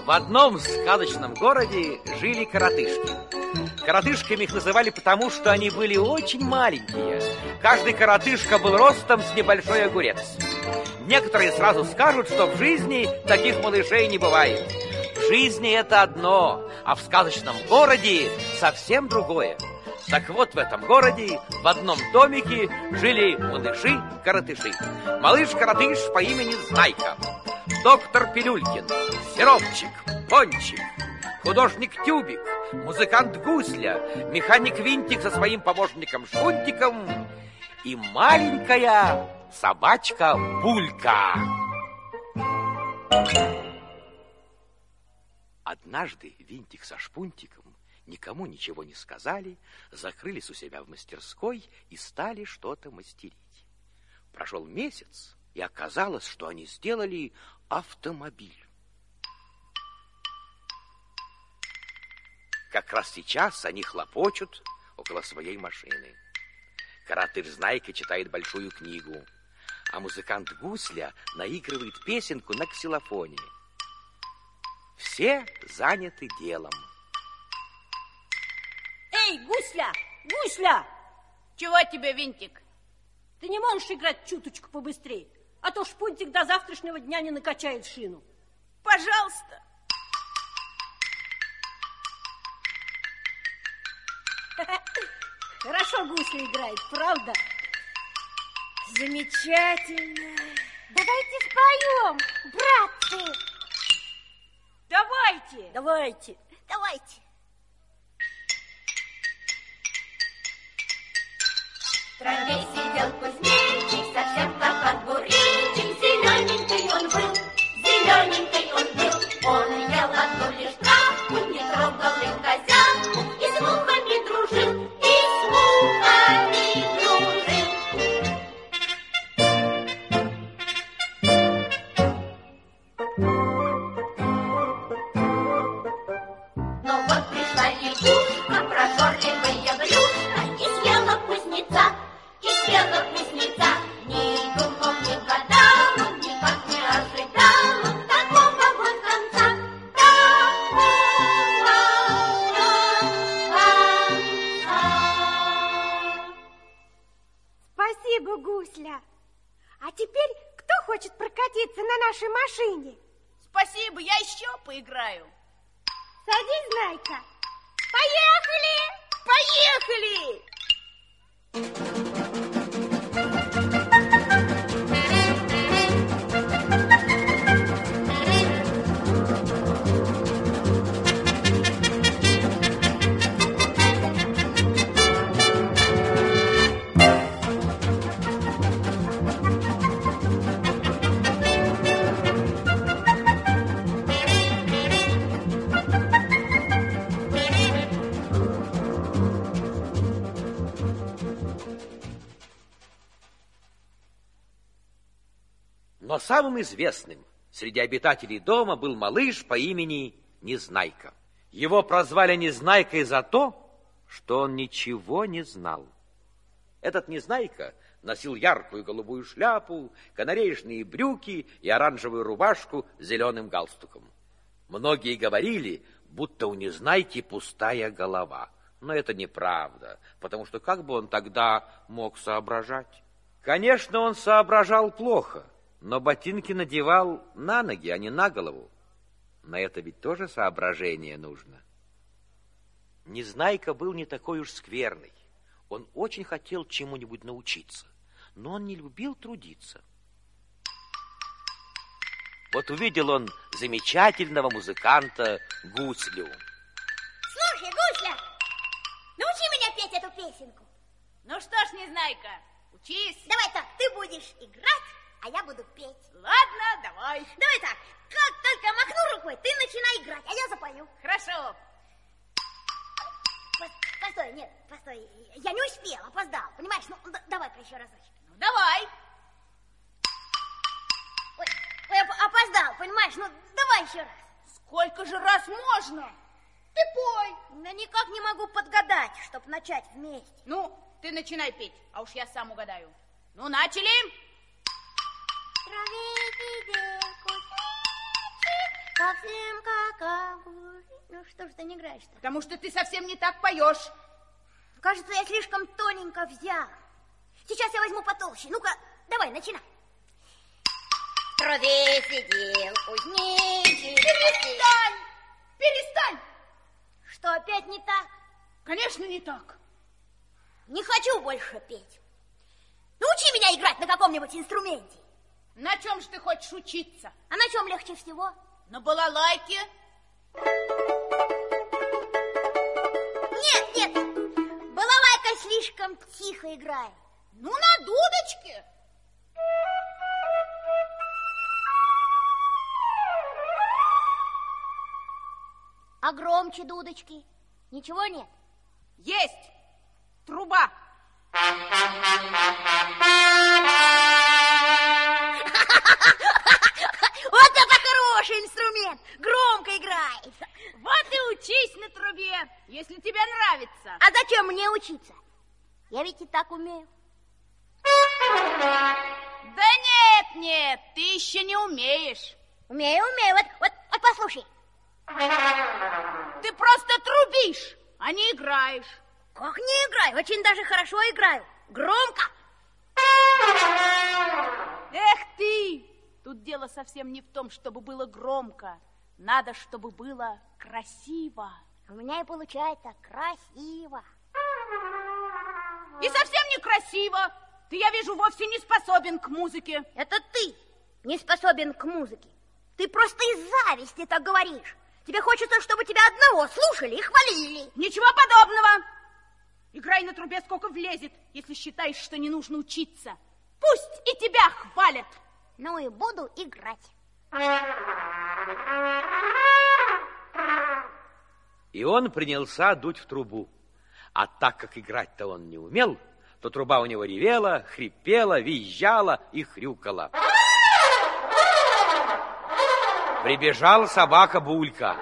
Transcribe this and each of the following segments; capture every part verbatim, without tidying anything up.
В одном сказочном городе жили коротышки. Коротышками их называли потому, что они были очень маленькие. Каждый коротышка был ростом с небольшой огурец. Некоторые сразу скажут, что в жизни таких малышей не бывает. В жизни это одно, а в сказочном городе совсем другое. Так вот, в этом городе, в одном домике, жили малыши-коротыши. Малыш-коротыш по имени Знайка, доктор Пилюлькин, Сиропчик, Пончик, художник Тюбик, музыкант Гусля, механик Винтик со своим помощником Шунтиком и маленькая собачка Булька. Однажды Винтик со Шпунтиком никому ничего не сказали, закрылись у себя в мастерской и стали что-то мастерить. Прошел месяц, и оказалось, что они сделали автомобиль. Как раз сейчас они хлопочут около своей машины. Коротыш Знайка читает большую книгу, а музыкант Гусля наигрывает песенку на ксилофоне. Все заняты делом. Эй, Гусля, Гусля! Чего тебе, Винтик? Ты не можешь играть чуточку побыстрее, а то Шпунтик до завтрашнего дня не накачает шину. Пожалуйста. Хорошо Гусля играет, правда? Замечательно. Давайте споем, братцы. Давайте. Давайте. Давайте. В траве сидел кузнечик, совсем как огуречек. Зелененький он был, зелененький он был. Он ел одну лишь травку, не трогал и козявку, и с мухами дружил, и с мухами дружил. Но вот пришла лягушка, прожорливая брюшка, и съела кузнеца. И съела кузнеца, ни думал, ни гадал, он никак не ожидал он такого вот конца, такого конца. Спасибо, Гусля. А теперь кто хочет прокатиться на нашей машине? Спасибо, я еще поиграю. Садись, Знайка. Поехали! Поехали! Но самым известным среди обитателей дома был малыш по имени Незнайка. Его прозвали Незнайкой за то, что он ничего не знал. Этот Незнайка носил яркую голубую шляпу, канареечные брюки и оранжевую рубашку с зеленым галстуком. Многие говорили, будто у Незнайки пустая голова. Но это неправда, потому что как бы он тогда мог соображать? Конечно, он соображал плохо, но ботинки надевал на ноги, а не на голову. На это ведь тоже соображение нужно. Незнайка был не такой уж скверный. Он очень хотел чему-нибудь научиться, но он не любил трудиться. Вот увидел он замечательного музыканта Гуслю. Слушай, Гусля, научи меня петь эту песенку. Ну что ж, Незнайка, учись. Давай так, ты будешь играть, а я буду петь. Ладно, давай. Давай так, как только махну рукой, ты начинай играть, а я запою. Хорошо. Постой, нет, постой, я не успел, опоздал, понимаешь? Ну, давай-ка еще разочек. Ну, давай. Ой, ой, опоздал, понимаешь? Ну, давай еще раз. Сколько же раз можно? Ты пой. Да никак не могу подгадать, чтобы начать вместе. Ну, ты начинай петь, а уж я сам угадаю. Ну, начали. В траве сидел кузнечик, Совсем как огурец. Ну что ж ты не играешь-то? Потому что ты совсем не так поешь. Кажется, я слишком тоненько взял. Сейчас я возьму потолще. Ну-ка, давай, начинай. В трубе сидел кузнечик. Перестань! Перестань! Что, опять не так? Конечно, не так. Не хочу больше петь. Научи меня играть на каком-нибудь инструменте. На чем же ты хочешь учиться? А на чем легче всего? На балалайке. Нет, нет, балалайка слишком тихо играет. Ну, на дудочке. А громче дудочки? Ничего нет? Есть труба. Вот это хороший инструмент! Громко играет. Вот и учись на трубе, если тебе нравится. А зачем мне учиться? Я ведь и так умею. Да нет, нет, ты еще не умеешь. Умею, умею. Вот, вот, вот послушай. Ты просто трубишь, а не играешь. Как не играю? Очень даже хорошо играю. Громко. Эх ты! Тут дело совсем не в том, чтобы было громко. Надо, чтобы было красиво. У меня и получается красиво. И совсем некрасиво. Ты, я вижу, вовсе не способен к музыке. Это ты не способен к музыке. Ты просто из зависти так говоришь. Тебе хочется, чтобы тебя одного слушали и хвалили. Ничего подобного. Играй на трубе сколько влезет, если считаешь, что не нужно учиться. Пусть и тебя хвалят. Ну и буду играть. И он принялся дуть в трубу. А так как играть-то он не умел, то труба у него ревела, хрипела, визжала и хрюкала. Прибежала собака Булька.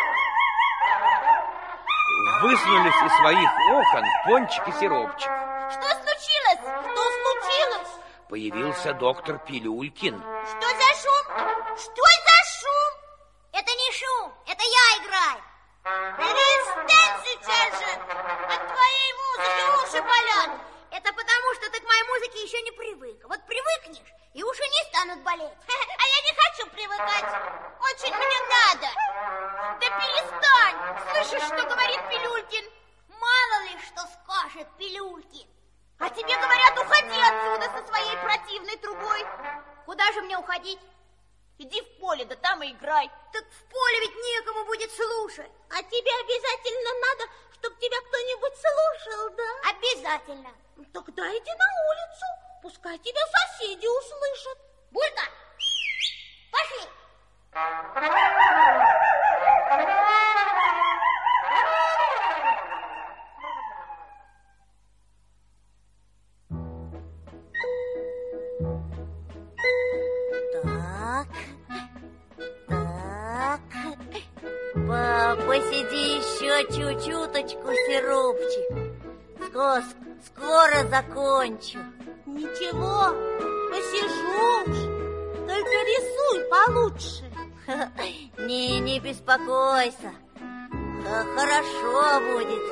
Высунулись из своих окон Пончик и Сиропчик. Что случилось? Что случилось? Появился доктор Пилюлькин. Что за шум? Что за шум? Это не шум, это я играю. Перестань сейчас же. От твоей музыки уши болят. Это потому, что ты к моей музыке еще не привык. Вот привыкнешь, и уши не станут болеть. А я не хочу привыкать. Очень мне надо. Да перестань. Слышишь, что говорит Пилюлькин? Мало ли, что скажет Пилюлькин. А тебе говорят, уходи отсюда со своей противной трубой. Куда же мне уходить? Иди в поле, да там и играй. Так в поле ведь некому будет слушать. А тебе обязательно надо, чтобы тебя кто-нибудь слушал, да? Обязательно. Тогда иди на улицу, пускай тебя соседи услышат. Булька, пошли. Так, так. Посиди еще чуть-чуточку, Сиропчик. Скоро, скоро закончу. Ничего, посижу уж. Только рисуй получше. Не, не беспокойся. Хорошо будет.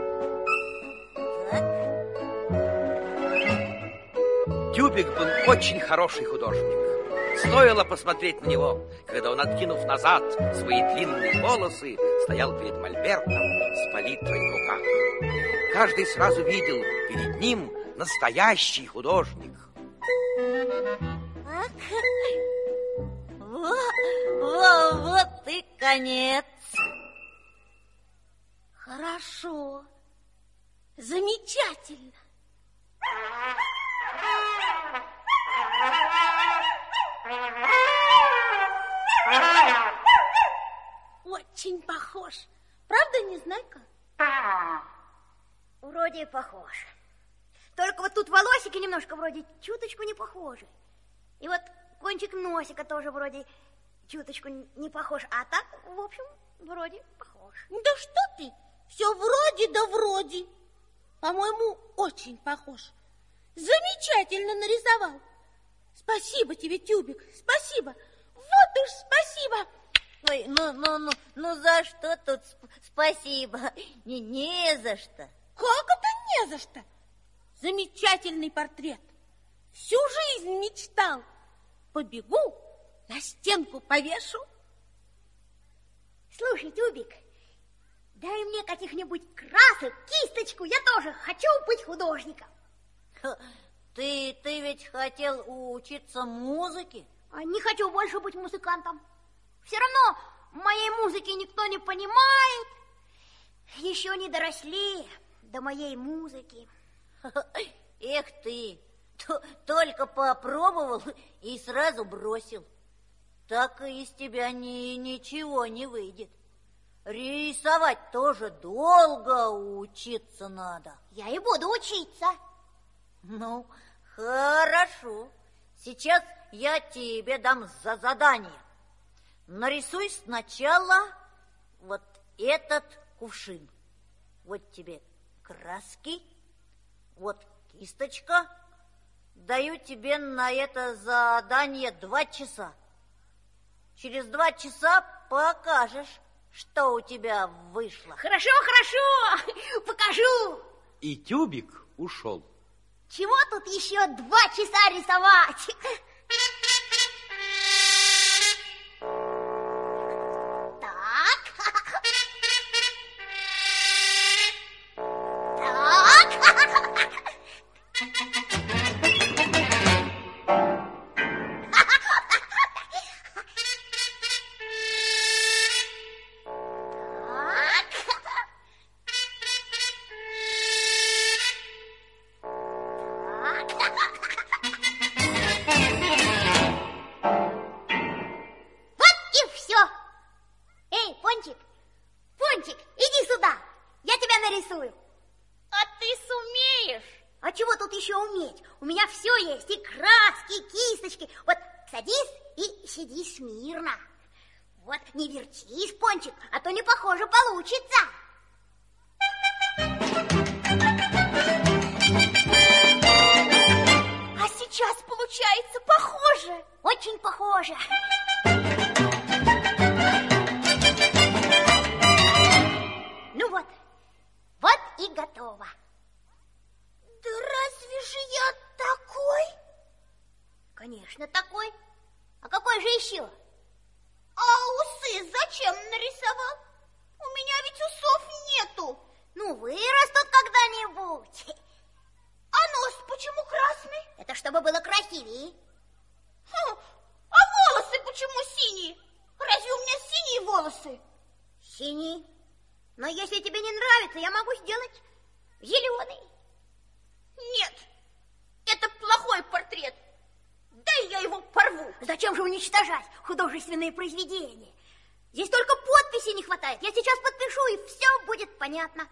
Так. Тюбик был очень хороший художник. Стоило посмотреть на него, когда он, откинув назад свои длинные волосы, стоял перед мольбертом с палитрой в руках. Каждый сразу видел перед ним настоящий художник. Вот, вот, вот и конец. Хорошо, замечательно. Очень похож. Правда, Незнайка? Вроде похож. Только вот тут волосики немножко вроде чуточку не похожи. И вот кончик носика тоже вроде чуточку не похож. А так, в общем, вроде похож. Да что ты? Все вроде да вроде. По-моему, очень похож. Замечательно нарисовал. Спасибо тебе, Тюбик, спасибо. Вот уж спасибо. Ой, ну, ну, ну, ну за что тут сп спасибо? Не, не за что. Как это не за что? Замечательный портрет. Всю жизнь мечтал. Побегу, на стенку повешу. Слушай, Тюбик, дай мне каких-нибудь красок, кисточку. Я тоже хочу быть художником. Ты, ты ведь хотел учиться музыке? А не хочу больше быть музыкантом. Все равно моей музыки никто не понимает. Еще не доросли до моей музыки. Эх ты, только попробовал и сразу бросил. Так и из тебя ни, ничего не выйдет. Рисовать тоже долго учиться надо. Я и буду учиться. Ну, хорошо. Сейчас я тебе дам за задание. Нарисуй сначала вот этот кувшин. Вот тебе краски, вот кисточка. Даю тебе на это задание два часа. Через два часа покажешь, что у тебя вышло. Хорошо, хорошо, покажу. И Тюбик ушел. Чего тут еще два часа рисовать? Произведение. Здесь только подписи не хватает. Я сейчас подпишу, и все будет понятно.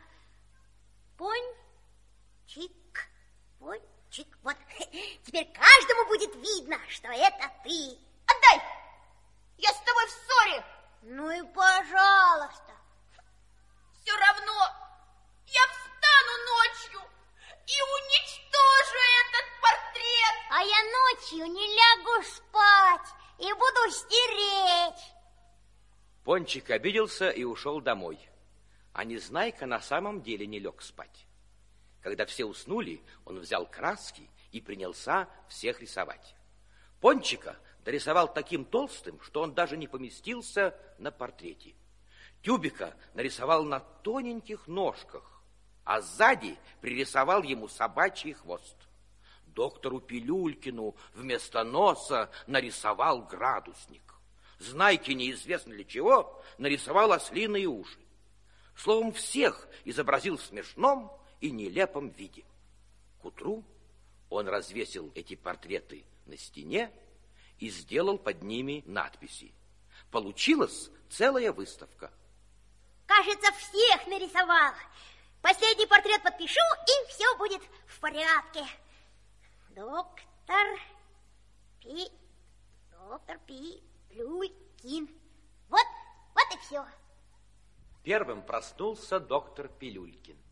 Пончик, пончик. Вот. Теперь каждому будет видно, что это ты. Отдай! Я с тобой в ссоре. Ну и пожалуйста. Все равно я встану ночью и уничтожу этот портрет. А я ночью не лягу спать. И буду стереть. Пончик обиделся и ушел домой. А Незнайка на самом деле не лег спать. Когда все уснули, он взял краски и принялся всех рисовать. Пончика дорисовал таким толстым, что он даже не поместился на портрете. Тюбика нарисовал на тоненьких ножках, а сзади пририсовал ему собачий хвост. Доктору Пилюлькину вместо носа нарисовал градусник. Знайке неизвестно для чего нарисовал ослиные уши. Словом, всех изобразил в смешном и нелепом виде. К утру он развесил эти портреты на стене и сделал под ними надписи. Получилась целая выставка. Кажется, всех нарисовал. Последний портрет подпишу, и все будет в порядке. Доктор Пи... Доктор Пилюлькин. Вот, вот и все. Первым проснулся доктор Пилюлькин.